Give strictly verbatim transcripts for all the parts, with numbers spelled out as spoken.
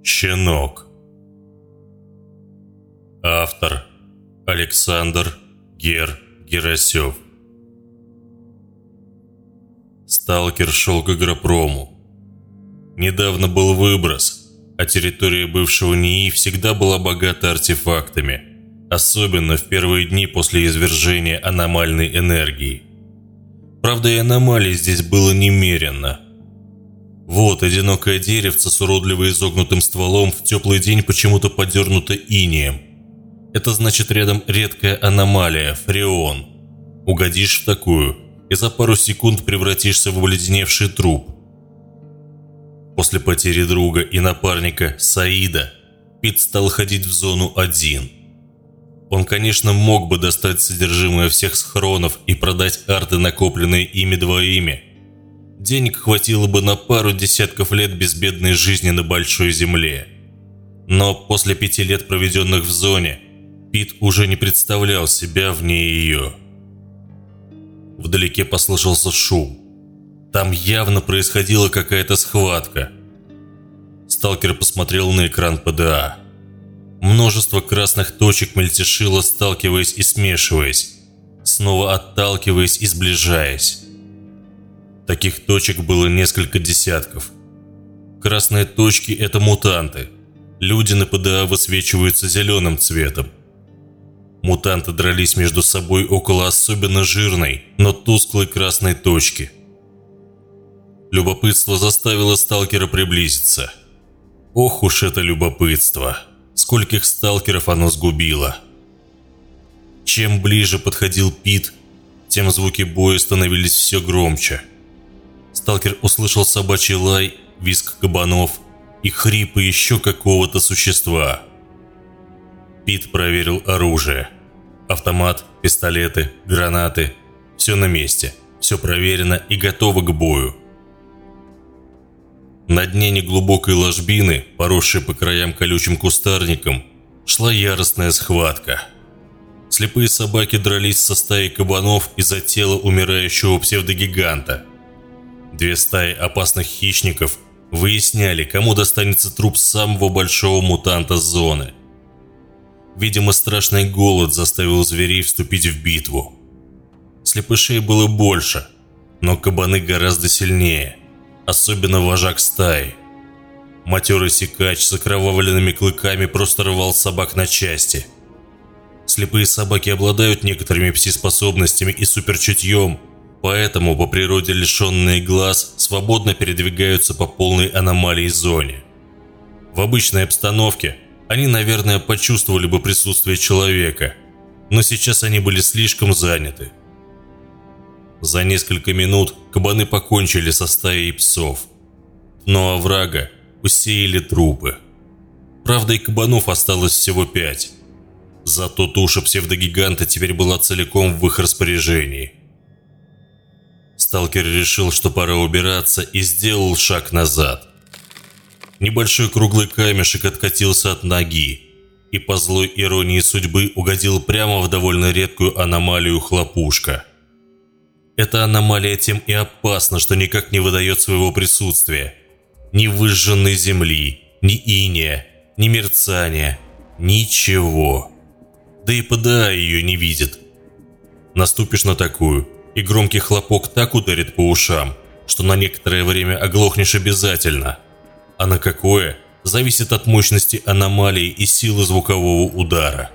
Щенок. Автор Александр Гер Герасев. Сталкер шел к агропрому. Недавно был выброс, а территория бывшего НИИ всегда была богата артефактами, особенно в первые дни после извержения аномальной энергии. Правда, и аномалий здесь было немерено. Вот одинокое деревце с уродливо изогнутым стволом в теплый день почему-то подернуто инеем. Это значит, рядом редкая аномалия – фреон. Угодишь в такую, и за пару секунд превратишься в обледеневший труп. После потери друга и напарника Саида Пит стал ходить в зону один. Он, конечно, мог бы достать содержимое всех схронов и продать арты, накопленные ими двоими. Денег хватило бы на пару десятков лет безбедной жизни на большой земле. Но после пяти лет, проведенных в зоне, Пит уже не представлял себя вне ее. Вдалеке послышался шум. Там явно происходила какая-то схватка. Сталкер посмотрел на экран ПДА. Множество красных точек мельтешило, сталкиваясь и смешиваясь, снова отталкиваясь и сближаясь. Таких точек было несколько десятков. Красные точки – это мутанты. Люди на ПДА высвечиваются зеленым цветом. Мутанты дрались между собой около особенно жирной, но тусклой красной точки. Любопытство заставило сталкера приблизиться. Ох уж это любопытство! Скольких сталкеров оно сгубило! Чем ближе подходил Пит, тем звуки боя становились все громче. Сталкер услышал собачий лай, визг кабанов и хрипы еще какого-то существа. Пит проверил оружие. Автомат, пистолеты, гранаты. Все на месте, все проверено и готово к бою. На дне неглубокой ложбины, поросшей по краям колючим кустарником, шла яростная схватка. Слепые собаки дрались со стаей кабанов из-за тела умирающего псевдогиганта. Две стаи опасных хищников выясняли, кому достанется труп самого большого мутанта зоны. Видимо, страшный голод заставил зверей вступить в битву. Слепышей было больше, но кабаны гораздо сильнее, особенно вожак стаи. Матерый сикач с окровавленными клыками просто рвал собак на части. Слепые собаки обладают некоторыми пси-способностями и суперчутьем, поэтому по природе лишенные глаз свободно передвигаются по полной аномалии зоне. В обычной обстановке они, наверное, почувствовали бы присутствие человека, но сейчас они были слишком заняты. За несколько минут кабаны покончили со стаей псов, но оврага усеяли трупы. Правда, и кабанов осталось всего пять. Зато туша псевдогиганта теперь была целиком в их распоряжении. Сталкер решил, что пора убираться, и сделал шаг назад. Небольшой круглый камешек откатился от ноги и по злой иронии судьбы угодил прямо в довольно редкую аномалию хлопушка. Эта аномалия тем и опасна, что никак не выдает своего присутствия. Ни выжженной земли, ни иния, ни мерцания, ничего. Да и ПДА ее не видит. Наступишь на такую, и громкий хлопок так ударит по ушам, что на некоторое время оглохнешь обязательно. А на какое, зависит от мощности аномалии и силы звукового удара.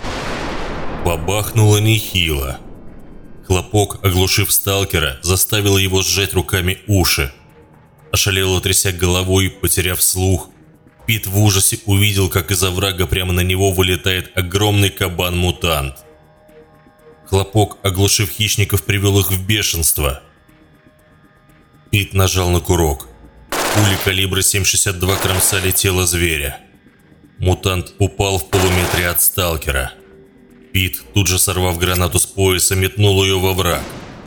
Бабахнуло нехило. Хлопок, оглушив сталкера, заставил его сжать руками уши. Ошалело тряся головой, потеряв слух, Пит в ужасе увидел, как из оврага прямо на него вылетает огромный кабан-мутант. Хлопок, оглушив хищников, привел их в бешенство. Пит нажал на курок. Пули калибра семь шестьдесят два кромсали тело зверя. Мутант упал в полуметре от сталкера. Пит, тут же сорвав гранату с пояса, метнул ее во враг.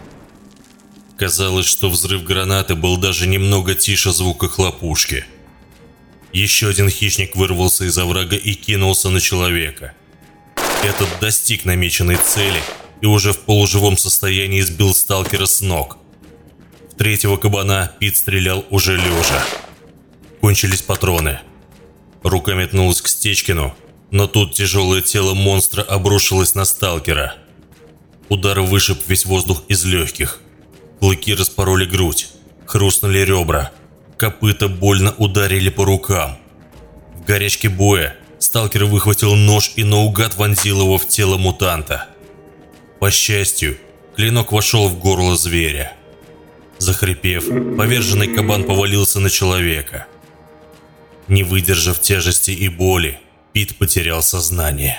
Казалось, что взрыв гранаты был даже немного тише звука хлопушки. Еще один хищник вырвался из оврага и кинулся на человека. Этот достиг намеченной цели и уже в полуживом состоянии сбил сталкера с ног. В третьего кабана Пит стрелял уже лежа. Кончились патроны. Рука метнулась к Стечкину, но тут тяжелое тело монстра обрушилось на сталкера. Удар вышиб весь воздух из легких. Клыки распороли грудь, хрустнули ребра, копыта больно ударили по рукам. В горячке боя сталкер выхватил нож и наугад вонзил его в тело мутанта. По счастью, клинок вошел в горло зверя. Захрипев, поверженный кабан повалился на человека. Не выдержав тяжести и боли, Пит потерял сознание.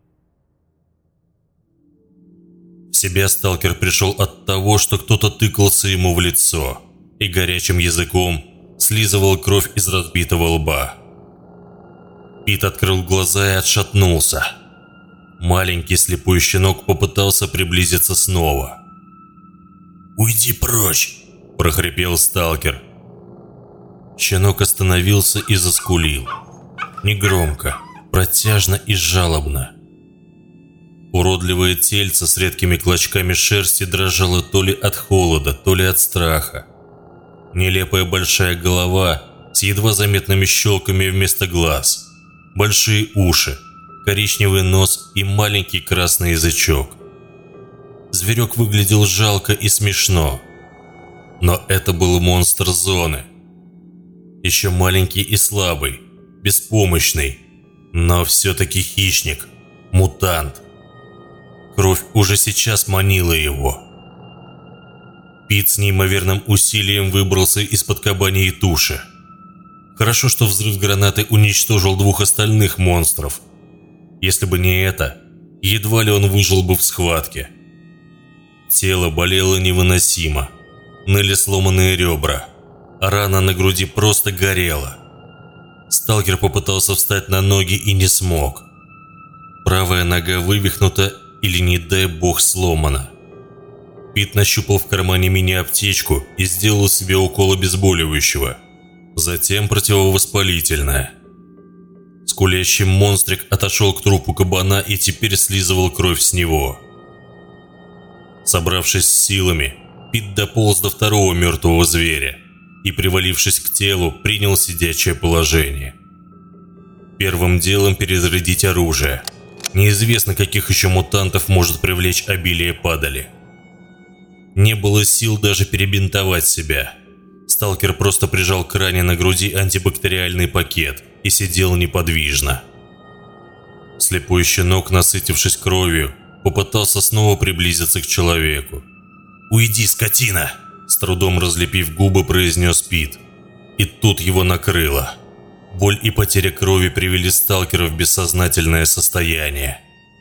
В себя сталкер пришел от того, что кто-то тыкался ему в лицо и горячим языком слизывал кровь из разбитого лба. Пит открыл глаза и отшатнулся. Маленький слепой щенок попытался приблизиться снова. «Уйди прочь!» – прохрипел сталкер. Щенок остановился и заскулил. Негромко, протяжно и жалобно. Уродливое тельце с редкими клочками шерсти дрожало то ли от холода, то ли от страха. Нелепая большая голова с едва заметными щелками вместо глаз, большие уши, коричневый нос и маленький красный язычок. Зверек выглядел жалко и смешно. Но это был монстр зоны. Еще маленький и слабый, беспомощный, но все-таки хищник, мутант. Кровь уже сейчас манила его. Пит с неимоверным усилием выбрался из-под кабаньей туши. Хорошо, что взрыв гранаты уничтожил двух остальных монстров. Если бы не это, едва ли он выжил бы в схватке. Тело болело невыносимо. Ныли сломанные ребра, а рана на груди просто горела. Сталкер попытался встать на ноги и не смог. Правая нога вывихнута или, не дай бог, сломана. Пит нащупал в кармане мини-аптечку и сделал себе укол обезболивающего. Затем противовоспалительное. Скулящий монстрик отошел к трупу кабана и теперь слизывал кровь с него. Собравшись с силами, Пит дополз до второго мертвого зверя и, привалившись к телу, принял сидячее положение. Первым делом перезарядить оружие. Неизвестно, каких еще мутантов может привлечь обилие падали. Не было сил даже перебинтовать себя. Сталкер просто прижал к ране на груди антибактериальный пакет и сидел неподвижно. Слепой щенок, насытившись кровью, попытался снова приблизиться к человеку. «Уйди, скотина!» – с трудом разлепив губы, произнес Пит. И тут его накрыло. Боль и потеря крови привели сталкера в бессознательное состояние.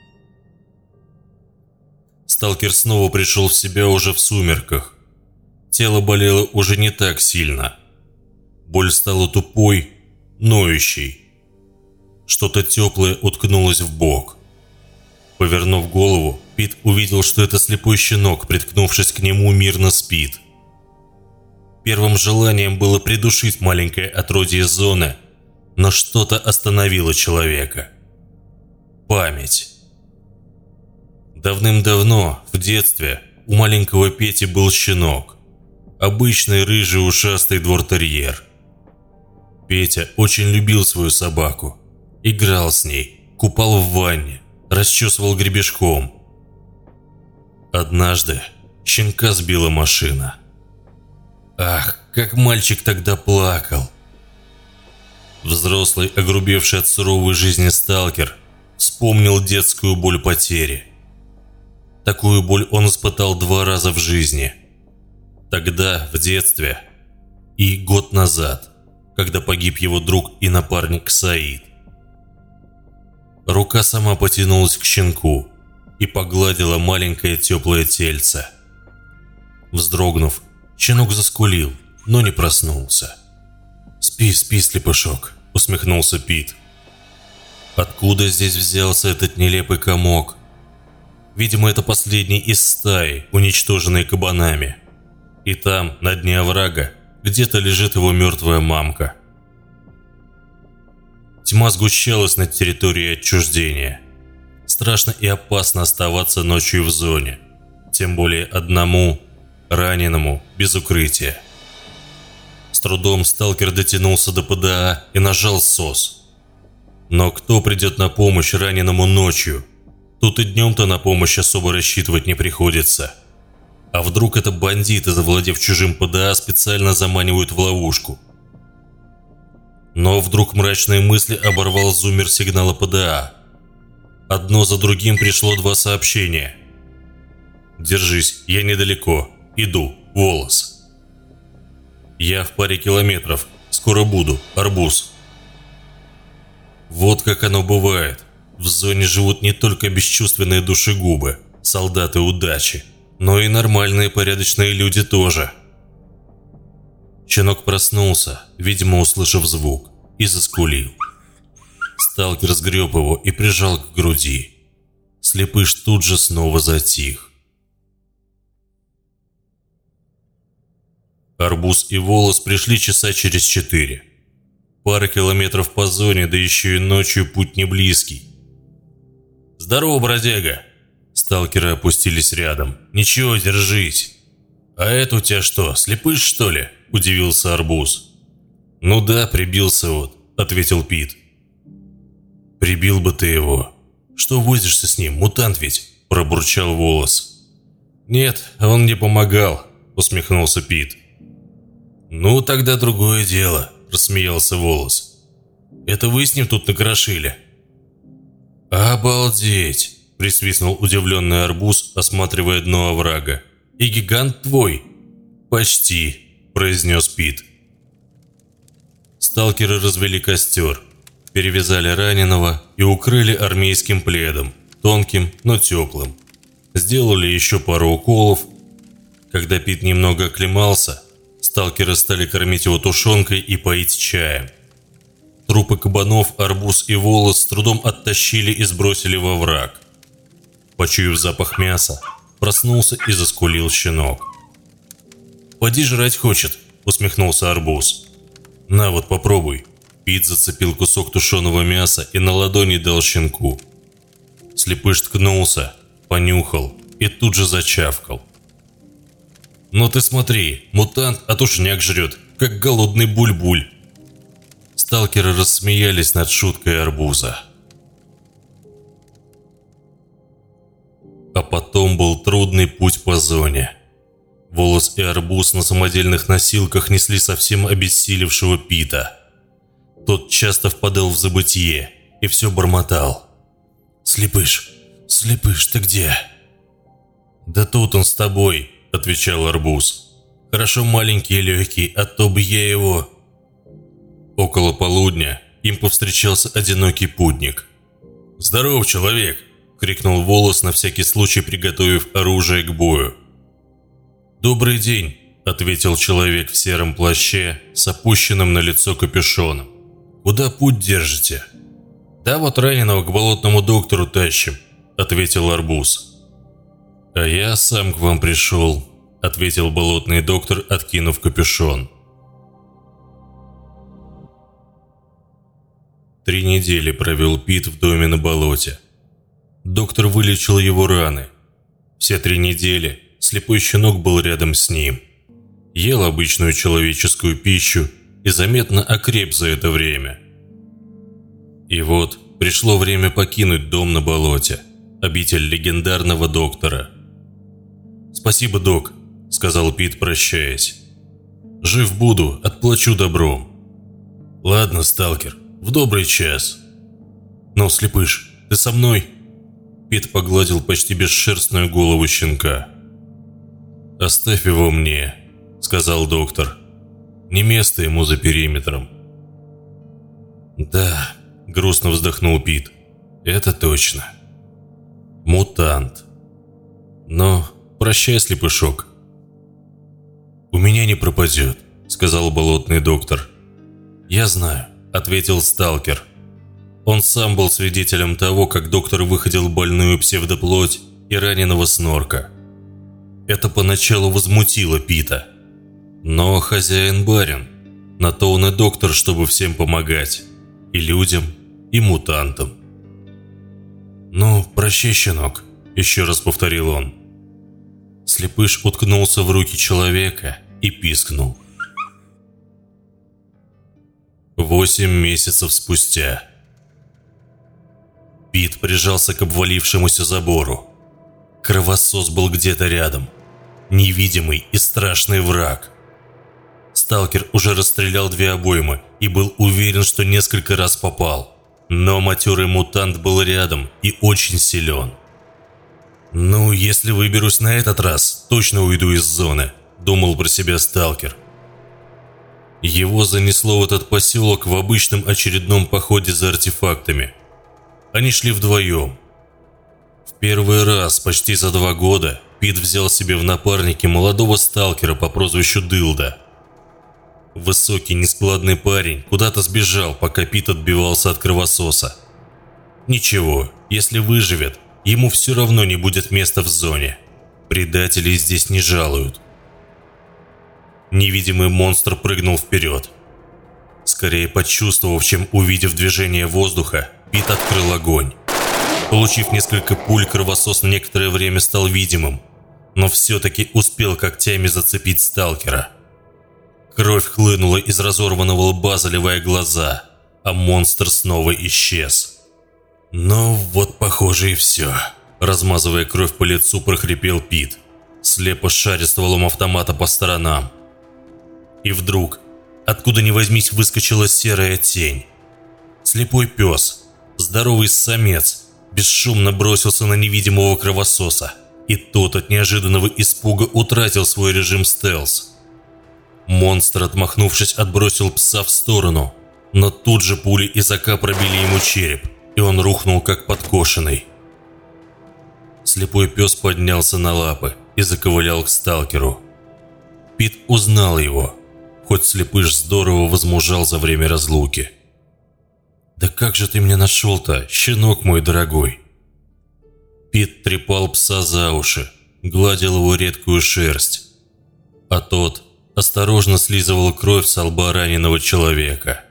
Сталкер снова пришел в себя уже в сумерках. Тело болело уже не так сильно. Боль стала тупой, ноющей. Что-то теплое уткнулось в бок. Повернув голову, Пит увидел, что это слепой щенок, приткнувшись к нему, мирно спит. Первым желанием было придушить маленькое отродье зоны, но что-то остановило человека. Память. Давным-давно, в детстве, у маленького Пети был щенок. Обычный рыжий ушастый двор-терьер. Петя очень любил свою собаку. Играл с ней, купал в ванне, расчесывал гребешком. Однажды щенка сбила машина. Ах, как мальчик тогда плакал. Взрослый, огрубевший от суровой жизни сталкер, вспомнил детскую боль потери. Такую боль он испытал два раза в жизни. Тогда, в детстве, и год назад, когда погиб его друг и напарник Саид. Рука сама потянулась к щенку и погладила маленькое теплое тельце. Вздрогнув, щенок заскулил, но не проснулся. «Спи, спи, слепышок», — усмехнулся Пит. Откуда здесь взялся этот нелепый комок? Видимо, это последний из стаи, уничтоженной кабанами. И там, на дне оврага, где-то лежит его мертвая мамка. Тьма сгущалась над территорией отчуждения. Страшно и опасно оставаться ночью в зоне, тем более одному, раненому, без укрытия. С трудом сталкер дотянулся до ПДА и нажал сос. Но кто придет на помощь раненому ночью? Тут и днем-то на помощь особо рассчитывать не приходится. А вдруг это бандиты, завладев чужим ПДА, специально заманивают в ловушку? Но вдруг мрачные мысли оборвал зуммер сигнала ПДА. Одно за другим пришло два сообщения. «Держись, я недалеко. Иду. Волос». «Я в паре километров. Скоро буду. Арбуз». Вот как оно бывает. В зоне живут не только бесчувственные душегубы, солдаты удачи, но и нормальные порядочные люди тоже. Щенок проснулся, видимо, услышав звук, и заскулил. Сталкер сгреб его и прижал к груди. Слепыш тут же снова затих. Арбуз и Волос пришли часа через четыре. Пара километров по зоне, да еще и ночью путь не близкий. «Здорово, бродяга!» Сталкеры опустились рядом. «Ничего, держись!» «А это у тебя что, слепыш, что ли?» – удивился Арбуз. «Ну да, прибился вот», – ответил Пит. «Прибил бы ты его. Что возишься с ним, мутант ведь?» – пробурчал Волос. «Нет, он не помогал», – усмехнулся Пит. «Ну, тогда другое дело», – рассмеялся Волос. «Это вы с ним тут накрошили?» «Обалдеть!» – присвистнул удивленный Арбуз, осматривая дно оврага. «И гигант твой?» «Почти», – произнес Пит. Сталкеры развели костер, перевязали раненого и укрыли армейским пледом, тонким, но теплым. Сделали еще пару уколов. Когда Пит немного оклемался, сталкеры стали кормить его тушенкой и поить чаем. Трупы кабанов Арбуз и Волос с трудом оттащили и сбросили во враг. Почуяв запах мяса, проснулся и заскулил щенок. «Поди жрать хочет», — усмехнулся Арбуз. «На вот, попробуй». Пит зацепил кусок тушеного мяса и на ладони дал щенку. Слепыш ткнулся, понюхал и тут же зачавкал. «Ну ты смотри, мутант, а тушняк жрет, как голодный буль-буль». Сталкеры рассмеялись над шуткой Арбуза. А потом был трудный путь по зоне. Волос и Арбуз на самодельных носилках несли совсем обессилевшего Пита. Тот часто впадал в забытье и все бормотал. «Слепыш, Слепыш, ты где?» «Да тут он с тобой», — отвечал Арбуз. «Хорошо маленький и легкий, а то бы я его...» Около полудня им повстречался одинокий путник. «Здоров, человек!» — крикнул Волос, на всякий случай приготовив оружие к бою. «Добрый день!» — ответил человек в сером плаще с опущенным на лицо капюшоном. «Куда путь держите?» «Да вот раненого к болотному доктору тащим», — ответил Арбуз. «А я сам к вам пришел», — ответил болотный доктор, откинув капюшон. Три недели провел Пит в доме на болоте. Доктор вылечил его раны. Все три недели слепой щенок был рядом с ним. Ел обычную человеческую пищу и заметно окреп за это время. И вот пришло время покинуть дом на болоте, обитель легендарного доктора. «Спасибо, док», — сказал Пит, прощаясь. «Жив буду, отплачу добром». «Ладно, сталкер, в добрый час». «Ну, слепыш, ты со мной?» Пит погладил почти бесшерстную голову щенка. «Оставь его мне», — сказал доктор. «Не место ему за периметром». «Да», — грустно вздохнул Пит, — «это точно. Мутант. Но прощай, слепышок». «У меня не пропадет», — сказал болотный доктор. «Я знаю», — ответил сталкер. Он сам был свидетелем того, как доктор выходил больную псевдоплоть и раненого снорка. Это поначалу возмутило Пита. Но хозяин барин, на то он и доктор, чтобы всем помогать. И людям, и мутантам. «Ну, прощай, щенок», — еще раз повторил он. Слепыш уткнулся в руки человека и пискнул. Восемь месяцев спустя. Пит прижался к обвалившемуся забору. Кровосос был где-то рядом. Невидимый и страшный враг. Сталкер уже расстрелял две обоймы и был уверен, что несколько раз попал. Но матерый мутант был рядом и очень силен. «Ну, если выберусь на этот раз, точно уйду из зоны», – думал про себя сталкер. Его занесло в этот поселок в обычном очередном походе за артефактами. Они шли вдвоем. В первый раз почти за два года Пит взял себе в напарники молодого сталкера по прозвищу Дылда. Высокий, нескладный парень куда-то сбежал, пока Пит отбивался от кровососа. Ничего, если выживет, ему все равно не будет места в зоне. Предателей здесь не жалуют. Невидимый монстр прыгнул вперед. Скорее почувствовав, чем увидев движение воздуха, Пит открыл огонь. Получив несколько пуль, кровосос на некоторое время стал видимым, но все-таки успел когтями зацепить сталкера. Кровь хлынула из разорванного лба, заливая глаза, а монстр снова исчез. «Ну вот, похоже, и все», – размазывая кровь по лицу, прохрипел Пит, слепо шаря стволом автомата по сторонам. И вдруг, откуда ни возьмись, выскочила серая тень. Слепой пес, здоровый самец, бесшумно бросился на невидимого кровососа, и тот от неожиданного испуга утратил свой режим стелс. Монстр, отмахнувшись, отбросил пса в сторону, но тут же пули из АК пробили ему череп, и он рухнул как подкошенный. Слепой пес поднялся на лапы и заковылял к сталкеру. Пит узнал его, хоть слепыш здорово возмужал за время разлуки. «Да как же ты меня нашел-то, щенок мой дорогой?» Пит трепал пса за уши, гладил его редкую шерсть, а тот осторожно слизывал кровь со лба раненого человека.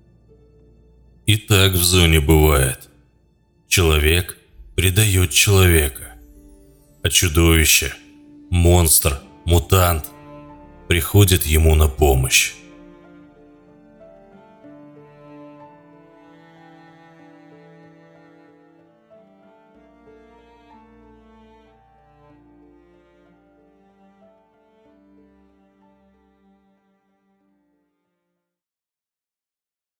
И так в зоне бывает. Человек предает человека, а чудовище, монстр, мутант приходит ему на помощь.